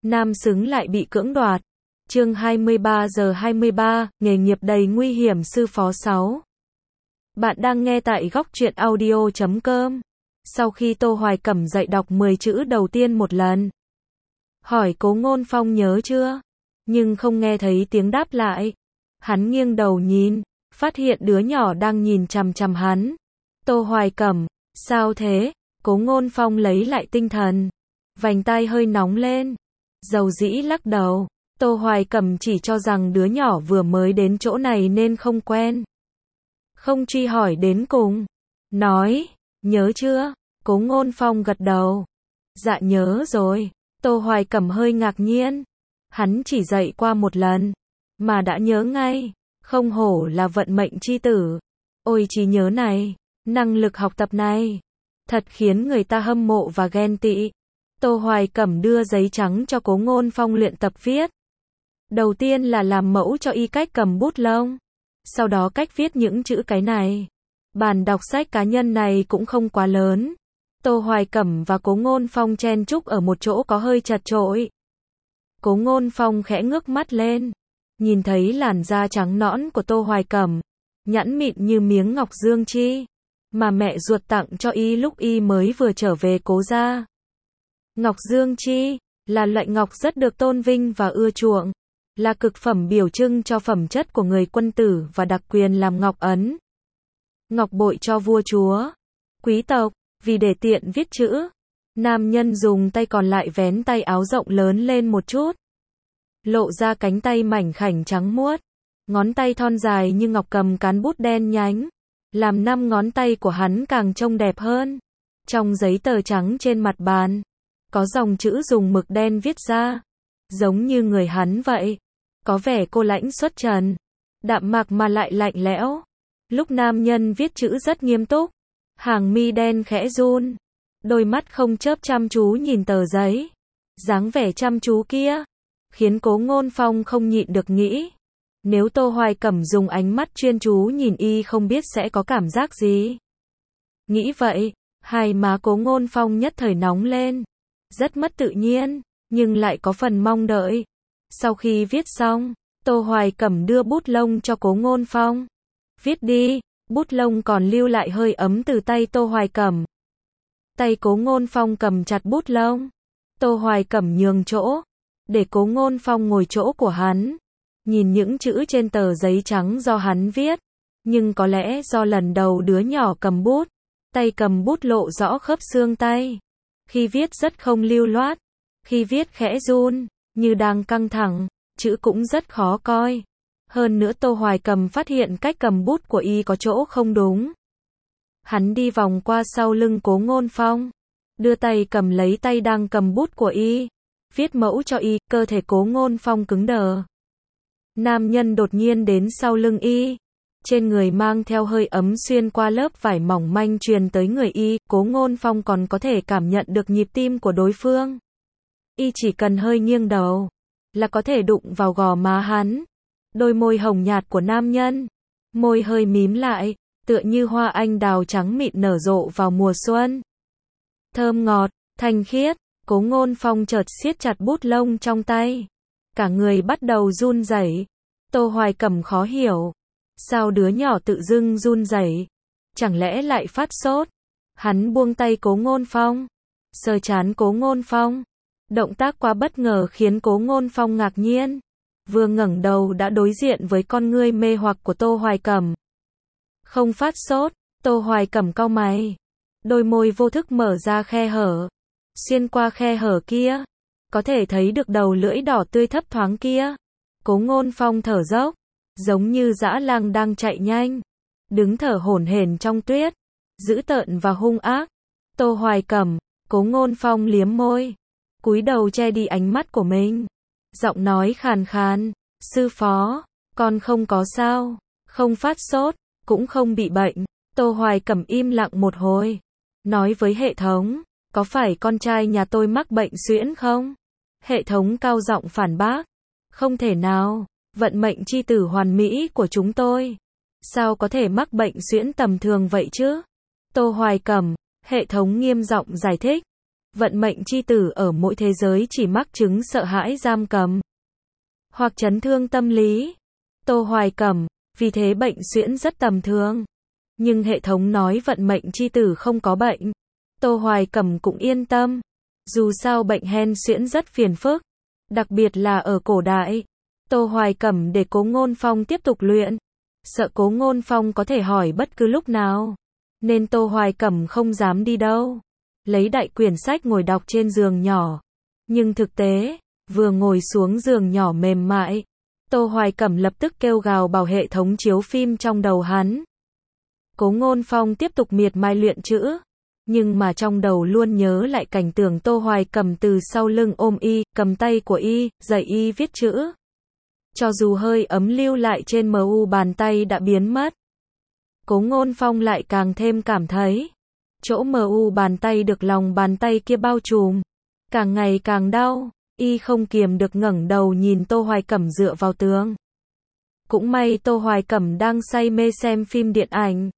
nam xứng lại bị cưỡng đoạt. Chương 23:23, nghề nghiệp đầy nguy hiểm sư phó 6. Bạn đang nghe tại góc truyện audio.com. Sau khi Tô Hoài Cẩm dạy đọc 10 chữ đầu tiên một lần, hỏi Cố Ngôn Phong nhớ chưa, nhưng không nghe thấy tiếng đáp lại. Hắn nghiêng đầu nhìn, phát hiện đứa nhỏ đang nhìn chằm chằm hắn. Tô Hoài Cẩm, sao thế? Cố Ngôn Phong lấy lại tinh thần, vành tai hơi nóng lên, dầu dĩ lắc đầu. Tô Hoài Cẩm chỉ cho rằng đứa nhỏ vừa mới đến chỗ này nên không quen, không truy hỏi đến cùng. Nói, nhớ chưa? Cố Ngôn Phong gật đầu. Dạ nhớ rồi. Tô Hoài Cẩm hơi ngạc nhiên. Hắn chỉ dạy qua một lần, mà đã nhớ ngay. Không hổ là vận mệnh chi tử. Ôi trí nhớ này, năng lực học tập này, thật khiến người ta hâm mộ và ghen tị. Tô Hoài Cẩm đưa giấy trắng cho Cố Ngôn Phong luyện tập viết. Đầu tiên là làm mẫu cho y cách cầm bút lông, sau đó cách viết những chữ cái này. Bàn đọc sách cá nhân này cũng không quá lớn. Tô Hoài Cẩm và Cố Ngôn Phong chen chúc ở một chỗ có hơi chật chội. Cố Ngôn Phong khẽ ngước mắt lên, nhìn thấy làn da trắng nõn của Tô Hoài Cẩm, nhẵn mịn như miếng ngọc dương chi, mà mẹ ruột tặng cho y lúc y mới vừa trở về Cố gia. Ngọc dương chi là loại ngọc rất được tôn vinh và ưa chuộng, là cực phẩm biểu trưng cho phẩm chất của người quân tử và đặc quyền làm ngọc ấn, ngọc bội cho vua chúa, quý tộc. Vì để tiện viết chữ, nam nhân dùng tay còn lại vén tay áo rộng lớn lên một chút, lộ ra cánh tay mảnh khảnh trắng muốt, ngón tay thon dài như ngọc cầm cán bút đen nhánh, làm 5 ngón tay của hắn càng trông đẹp hơn. Trong giấy tờ trắng trên mặt bàn, có dòng chữ dùng mực đen viết ra, giống như người hắn vậy, có vẻ cô lãnh xuất trần, đạm mạc mà lại lạnh lẽo. Lúc nam nhân viết chữ rất nghiêm túc, hàng mi đen khẽ run, đôi mắt không chớp chăm chú nhìn tờ giấy. Dáng vẻ chăm chú kia khiến Cố Ngôn Phong không nhịn được nghĩ, nếu Tô Hoài Cẩm dùng ánh mắt chuyên chú nhìn y không biết sẽ có cảm giác gì. Nghĩ vậy, hai má Cố Ngôn Phong nhất thời nóng lên, rất mất tự nhiên, nhưng lại có phần mong đợi. Sau khi viết xong, Tô Hoài Cẩm đưa bút lông cho Cố Ngôn Phong. Viết đi. Bút lông còn lưu lại hơi ấm từ tay Tô Hoài Cẩm. Tay Cố Ngôn Phong cầm chặt bút lông. Tô Hoài Cẩm nhường chỗ, để Cố Ngôn Phong ngồi chỗ của hắn, nhìn những chữ trên tờ giấy trắng do hắn viết. Nhưng có lẽ do lần đầu đứa nhỏ cầm bút, tay cầm bút lộ rõ khớp xương tay. Khi viết rất không lưu loát, khi viết khẽ run, như đang căng thẳng, chữ cũng rất khó coi. Hơn nữa Tô Hoài Cẩm phát hiện cách cầm bút của y có chỗ không đúng. Hắn đi vòng qua sau lưng Cố Ngôn Phong, đưa tay cầm lấy tay đang cầm bút của y, viết mẫu cho y. Cơ thể Cố Ngôn Phong cứng đờ. Nam nhân đột nhiên đến sau lưng y, trên người mang theo hơi ấm xuyên qua lớp vải mỏng manh truyền tới người y. Cố Ngôn Phong còn có thể cảm nhận được nhịp tim của đối phương. Y chỉ cần hơi nghiêng đầu là có thể đụng vào gò má hắn. Đôi môi hồng nhạt của nam nhân, môi hơi mím lại, tựa như hoa anh đào trắng mịn nở rộ vào mùa xuân. Thơm ngọt, thanh khiết. Cố Ngôn Phong chợt siết chặt bút lông trong tay, cả người bắt đầu run rẩy. Tô Hoài Cẩm khó hiểu, sao đứa nhỏ tự dưng run rẩy, chẳng lẽ lại phát sốt? Hắn buông tay Cố Ngôn Phong, sờ trán Cố Ngôn Phong. Động tác quá bất ngờ khiến Cố Ngôn Phong ngạc nhiên. Vừa ngẩng đầu đã đối diện với con ngươi mê hoặc của Tô Hoài Cẩm. Không phát sốt. Tô Hoài Cẩm cau mày, đôi môi vô thức mở ra khe hở. Xuyên qua khe hở kia, có thể thấy được đầu lưỡi đỏ tươi thấp thoáng kia. Cố Ngôn Phong thở dốc, giống như dã lang đang chạy nhanh, đứng thở hổn hển trong tuyết, dữ tợn và hung ác. Tô Hoài Cẩm. Cố Ngôn Phong liếm môi, cúi đầu che đi ánh mắt của mình. Giọng nói khàn khàn, sư phó, con không có sao, không phát sốt, cũng không bị bệnh. Tô Hoài Cẩm im lặng một hồi, nói với hệ thống, có phải con trai nhà tôi mắc bệnh suyễn không? Hệ thống cao giọng phản bác, không thể nào, vận mệnh chi tử hoàn mỹ của chúng tôi, sao có thể mắc bệnh suyễn tầm thường vậy chứ? Tô Hoài Cẩm, hệ thống nghiêm giọng giải thích, Vận mệnh chi tử ở mỗi thế giới chỉ mắc chứng sợ hãi giam cầm hoặc chấn thương tâm lý. Tô Hoài Cẩm, vì thế bệnh suyễn rất tầm thường. Nhưng hệ thống nói vận mệnh chi tử không có bệnh. Tô Hoài Cẩm cũng yên tâm. Dù sao bệnh hen suyễn rất phiền phức. Đặc biệt là ở cổ đại. Tô Hoài Cẩm để Cố Ngôn Phong tiếp tục luyện. Sợ Cố Ngôn Phong có thể hỏi bất cứ lúc nào. Nên Tô Hoài Cẩm không dám đi đâu. Lấy đại quyển sách ngồi đọc trên giường nhỏ. Nhưng thực tế, vừa ngồi xuống giường nhỏ mềm mại, Tô Hoài Cẩm lập tức kêu gào bảo hệ thống chiếu phim trong đầu hắn. Cố Ngôn Phong tiếp tục miệt mài luyện chữ. Nhưng mà trong đầu luôn nhớ lại cảnh tượng Tô Hoài Cẩm từ sau lưng ôm y, cầm tay của y, dạy y viết chữ. Cho dù hơi ấm lưu lại trên mu bàn tay đã biến mất. Cố Ngôn Phong lại càng thêm cảm thấy chỗ mu bàn tay được lòng bàn tay kia bao trùm, càng ngày càng đau, y không kiềm được ngẩng đầu nhìn Tô Hoài Cẩm dựa vào tường. Cũng may Tô Hoài Cẩm đang say mê xem phim điện ảnh.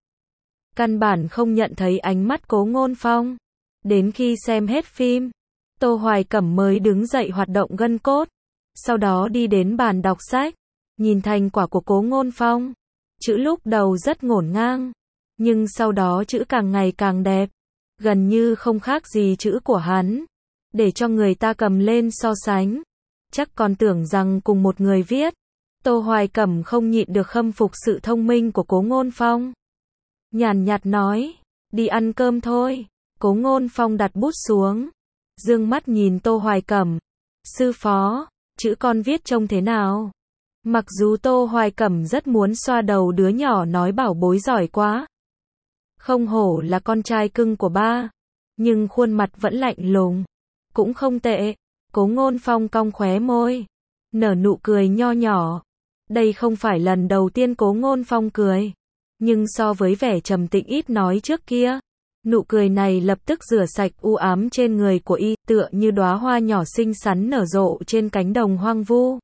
Căn bản không nhận thấy ánh mắt Cố Ngôn Phong. Đến khi xem hết phim, Tô Hoài Cẩm mới đứng dậy hoạt động gân cốt. Sau đó đi đến bàn đọc sách, nhìn thành quả của Cố Ngôn Phong. Chữ lúc đầu rất ngổn ngang, nhưng sau đó chữ càng ngày càng đẹp, gần như không khác gì chữ của hắn, để cho người ta cầm lên so sánh, chắc còn tưởng rằng cùng một người viết. Tô Hoài Cẩm không nhịn được khâm phục sự thông minh của Cố Ngôn Phong. Nhàn nhạt nói, đi ăn cơm thôi. Cố Ngôn Phong đặt bút xuống, dương mắt nhìn Tô Hoài Cẩm. Sư phó, chữ con viết trông thế nào? Mặc dù Tô Hoài Cẩm rất muốn xoa đầu đứa nhỏ nói bảo bối giỏi quá. Không hổ là con trai cưng của ba. Nhưng khuôn mặt vẫn lạnh lùng. Cũng không tệ. Cố Ngôn Phong cong khóe môi, nở nụ cười nho nhỏ. Đây không phải lần đầu tiên Cố Ngôn Phong cười. Nhưng so với vẻ trầm tĩnh ít nói trước kia, nụ cười này lập tức rửa sạch u ám trên người của y, tựa như đóa hoa nhỏ xinh xắn nở rộ trên cánh đồng hoang vu.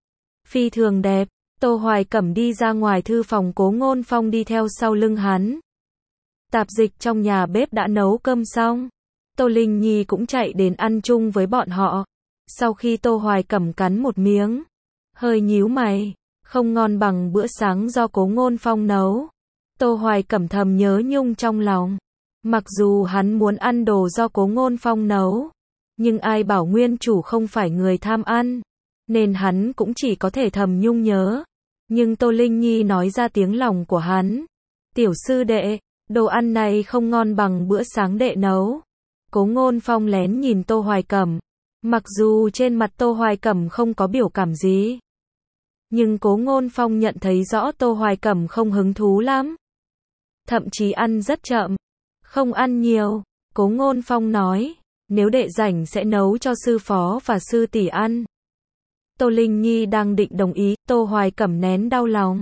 Phi thường đẹp. Tô Hoài Cẩm đi ra ngoài thư phòng, Cố Ngôn Phong đi theo sau lưng hắn. Tạp dịch trong nhà bếp đã nấu cơm xong. Tô Linh Nhi cũng chạy đến ăn chung với bọn họ. Sau khi Tô Hoài Cẩm cắn một miếng, hơi nhíu mày, không ngon bằng bữa sáng do Cố Ngôn Phong nấu. Tô Hoài Cẩm thầm nhớ nhung trong lòng. Mặc dù hắn muốn ăn đồ do Cố Ngôn Phong nấu, nhưng ai bảo nguyên chủ không phải người tham ăn, nên hắn cũng chỉ có thể thầm nhung nhớ. Nhưng Tô Linh Nhi nói ra tiếng lòng của hắn. Tiểu sư đệ, đồ ăn này không ngon bằng bữa sáng đệ nấu. Cố Ngôn Phong lén nhìn Tô Hoài Cẩm. Mặc dù trên mặt Tô Hoài Cẩm không có biểu cảm gì, nhưng Cố Ngôn Phong nhận thấy rõ Tô Hoài Cẩm không hứng thú lắm. Thậm chí ăn rất chậm, không ăn nhiều. Cố Ngôn Phong nói, nếu đệ rảnh sẽ nấu cho sư phó và sư tỷ ăn. Tô Linh Nhi đang định đồng ý, Tô Hoài Cẩm nén đau lòng,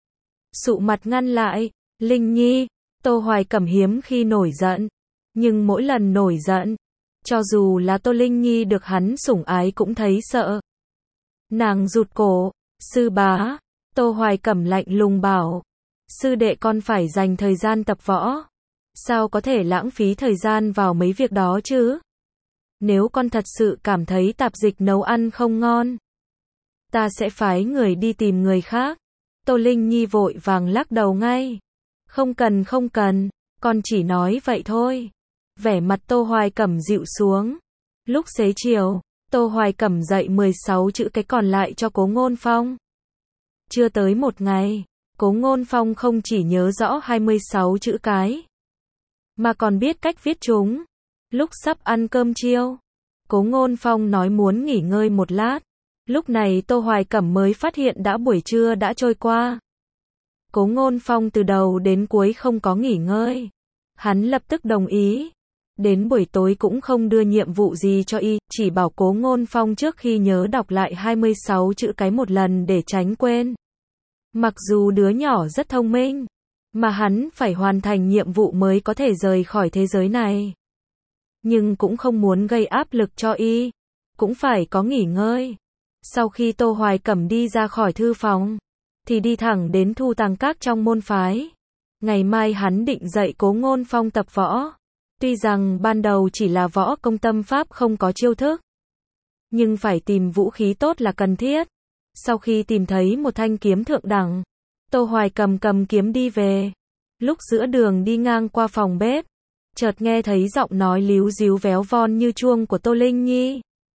sụ mặt ngăn lại. Linh Nhi, Tô Hoài Cẩm hiếm khi nổi giận, nhưng mỗi lần nổi giận, cho dù là Tô Linh Nhi được hắn sủng ái cũng thấy sợ. Nàng rụt cổ, sư bá. Tô Hoài Cẩm lạnh lùng bảo, sư đệ con phải dành thời gian tập võ. Sao có thể lãng phí thời gian vào mấy việc đó chứ? Nếu con thật sự cảm thấy tạp dịch nấu ăn không ngon, ta sẽ phái người đi tìm người khác. Tô Linh Nhi vội vàng lắc đầu ngay. Không cần không cần, con chỉ nói vậy thôi. Vẻ mặt Tô Hoài Cẩm dịu xuống. Lúc xế chiều, Tô Hoài Cẩm dạy 16 chữ cái còn lại cho Cố Ngôn Phong. Chưa tới một ngày, Cố Ngôn Phong không chỉ nhớ rõ 26 chữ cái, mà còn biết cách viết chúng. Lúc sắp ăn cơm chiều, Cố Ngôn Phong nói muốn nghỉ ngơi một lát. Lúc này Tô Hoài Cẩm mới phát hiện đã buổi trưa đã trôi qua. Cố Ngôn Phong từ đầu đến cuối không có nghỉ ngơi. Hắn lập tức đồng ý. Đến buổi tối cũng không đưa nhiệm vụ gì cho y, chỉ bảo Cố Ngôn Phong trước khi nhớ đọc lại 26 chữ cái một lần để tránh quên. Mặc dù đứa nhỏ rất thông minh, mà hắn phải hoàn thành nhiệm vụ mới có thể rời khỏi thế giới này. Nhưng cũng không muốn gây áp lực cho y, cũng phải có nghỉ ngơi. Sau khi Tô Hoài Cẩm đi ra khỏi thư phòng, thì đi thẳng đến thu tàng các trong môn phái. Ngày mai hắn định dạy Cố Ngôn Phong tập võ. Tuy rằng ban đầu chỉ là võ công tâm pháp không có chiêu thức, nhưng phải tìm vũ khí tốt là cần thiết. Sau khi tìm thấy một thanh kiếm thượng đẳng, Tô Hoài cầm kiếm đi về. Lúc giữa đường đi ngang qua phòng bếp, chợt nghe thấy giọng nói líu ríu véo von như chuông của Tô Linh Nhi.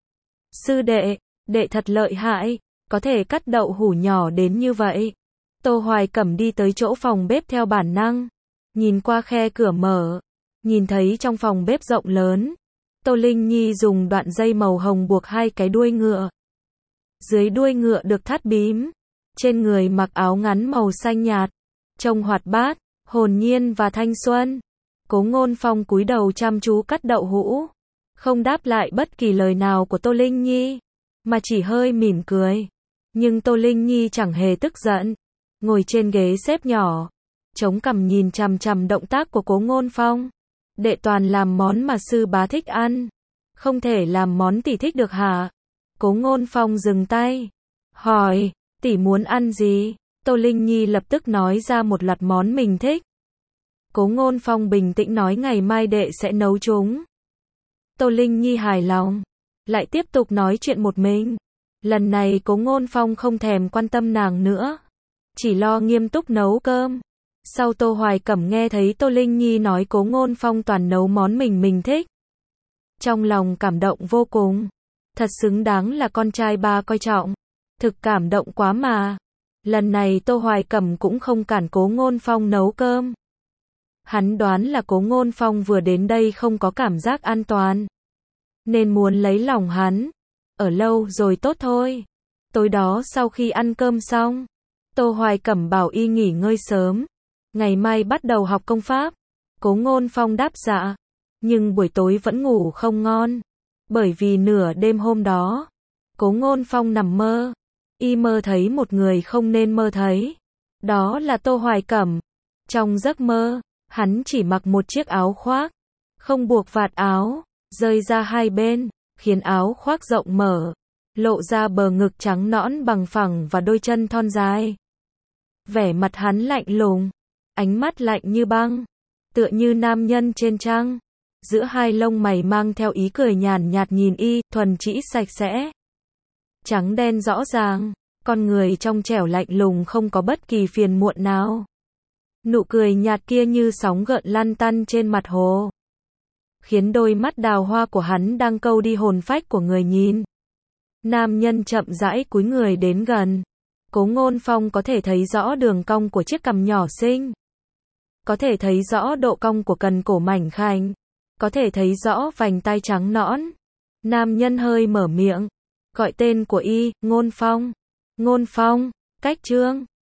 Sư đệ, đệ thật lợi hại, có thể cắt đậu hũ nhỏ đến như vậy. Tô Hoài Cẩm đi tới chỗ phòng bếp theo bản năng, nhìn qua khe cửa mở, nhìn thấy trong phòng bếp rộng lớn, Tô Linh Nhi dùng đoạn dây màu hồng buộc hai cái đuôi ngựa. Dưới đuôi ngựa được thắt bím, trên người mặc áo ngắn màu xanh nhạt, trông hoạt bát, hồn nhiên và thanh xuân. Cố Ngôn Phong cúi đầu chăm chú cắt đậu hũ, không đáp lại bất kỳ lời nào của Tô Linh Nhi, mà chỉ hơi mỉm cười. Nhưng Tô Linh Nhi chẳng hề tức giận, ngồi trên ghế xếp nhỏ, chống cằm nhìn chằm chằm động tác của Cố Ngôn Phong. Đệ toàn làm món mà sư bá thích ăn, không thể làm món tỷ thích được hả? Cố Ngôn Phong dừng tay, hỏi, tỷ muốn ăn gì? Tô Linh Nhi lập tức nói ra một loạt món mình thích. Cố Ngôn Phong bình tĩnh nói ngày mai đệ sẽ nấu chúng. Tô Linh Nhi hài lòng, lại tiếp tục nói chuyện một mình. Lần này Cố Ngôn Phong không thèm quan tâm nàng nữa, chỉ lo nghiêm túc nấu cơm. Sau Tô Hoài Cẩm nghe thấy Tô Linh Nhi nói Cố Ngôn Phong toàn nấu món mình thích, trong lòng cảm động vô cùng. Thật xứng đáng là con trai ba coi trọng. Thực cảm động quá mà. Lần này Tô Hoài Cẩm cũng không cản Cố Ngôn Phong nấu cơm. Hắn đoán là Cố Ngôn Phong vừa đến đây không có cảm giác an toàn, nên muốn lấy lòng hắn. Ở lâu rồi tốt thôi. Tối đó sau khi ăn cơm xong, Tô Hoài Cẩm bảo y nghỉ ngơi sớm, ngày mai bắt đầu học công pháp. Cố Ngôn Phong đáp dạ, nhưng buổi tối vẫn ngủ không ngon, bởi vì nửa đêm hôm đó, Cố Ngôn Phong nằm mơ, y mơ thấy một người không nên mơ thấy, đó là Tô Hoài Cẩm. Trong giấc mơ, hắn chỉ mặc một chiếc áo khoác, không buộc vạt áo, rơi ra hai bên, khiến áo khoác rộng mở, lộ ra bờ ngực trắng nõn bằng phẳng và đôi chân thon dài. Vẻ mặt hắn lạnh lùng, ánh mắt lạnh như băng, tựa như nam nhân trên trăng. Giữa hai lông mày mang theo ý cười nhàn nhạt nhìn y, thuần trĩ sạch sẽ, trắng đen rõ ràng, con người trong trẻo lạnh lùng không có bất kỳ phiền muộn nào. Nụ cười nhạt kia như sóng gợn lăn tăn trên mặt hồ, khiến đôi mắt đào hoa của hắn đang câu đi hồn phách của người nhìn. Nam nhân chậm rãi cúi người đến gần. Cố Ngôn Phong có thể thấy rõ đường cong của chiếc cằm nhỏ xinh, có thể thấy rõ độ cong của cần cổ mảnh khảnh, có thể thấy rõ vành tai trắng nõn. Nam nhân hơi mở miệng, gọi tên của y, Ngôn Phong. Ngôn Phong, cách chương